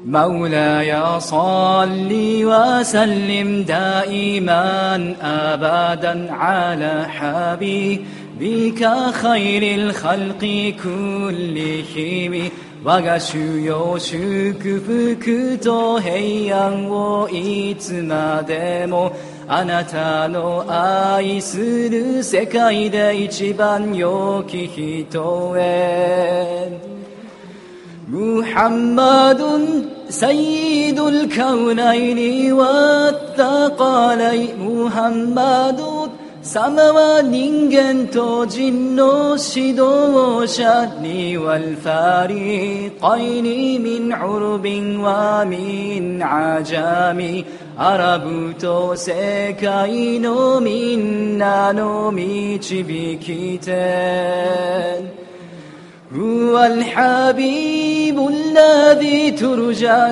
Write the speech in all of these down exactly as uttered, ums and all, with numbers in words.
مولاي صل وسلم دائما أبدا على حبيبك خير الخلق كلهم 我が主よ祝福と平安をいつまでもあなたの愛する世界で一番良き人へ محمد سيد الكونين والثقلين محمد 様は人間と人の指導者にوالفريقين من عرب ومن عجم アラブと世界のみんなの導き手 هو الحبيب الذي ترجى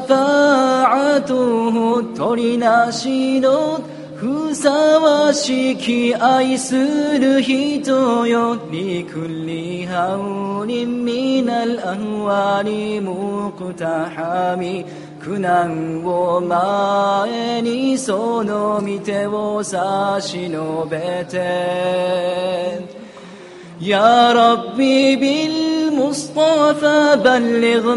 شفاعته 取りなしのふさわしき愛する人よりくりはうりみなるあわりむくたはみ苦難を前にその御手を差し伸べて يا ربي بالمصطفى بلغ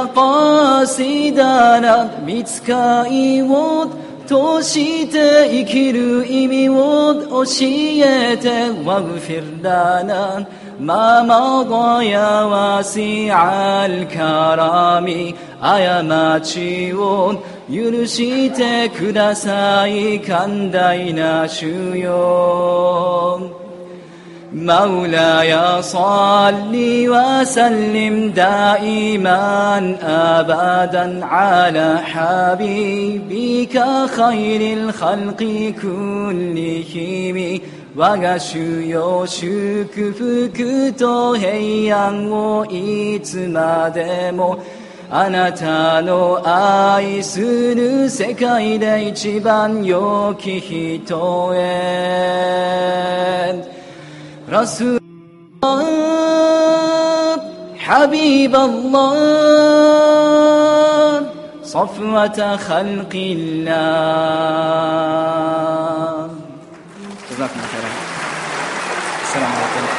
مقاصدنا 見つかいを として生きる意味を教えて واغفر لنا ما مضى يا واسع الكرم 過ちを許してください寛大な主よ مولاي صل وسلم دائما أبدا على حبيبك خير الخلق كلهم 我が主よ祝福と平安をいつまでもあなたの愛する世界で一番良き人へ رسول الله حبيب الله صفوة خلق الله جزاكم الله خيرا السلام عليكم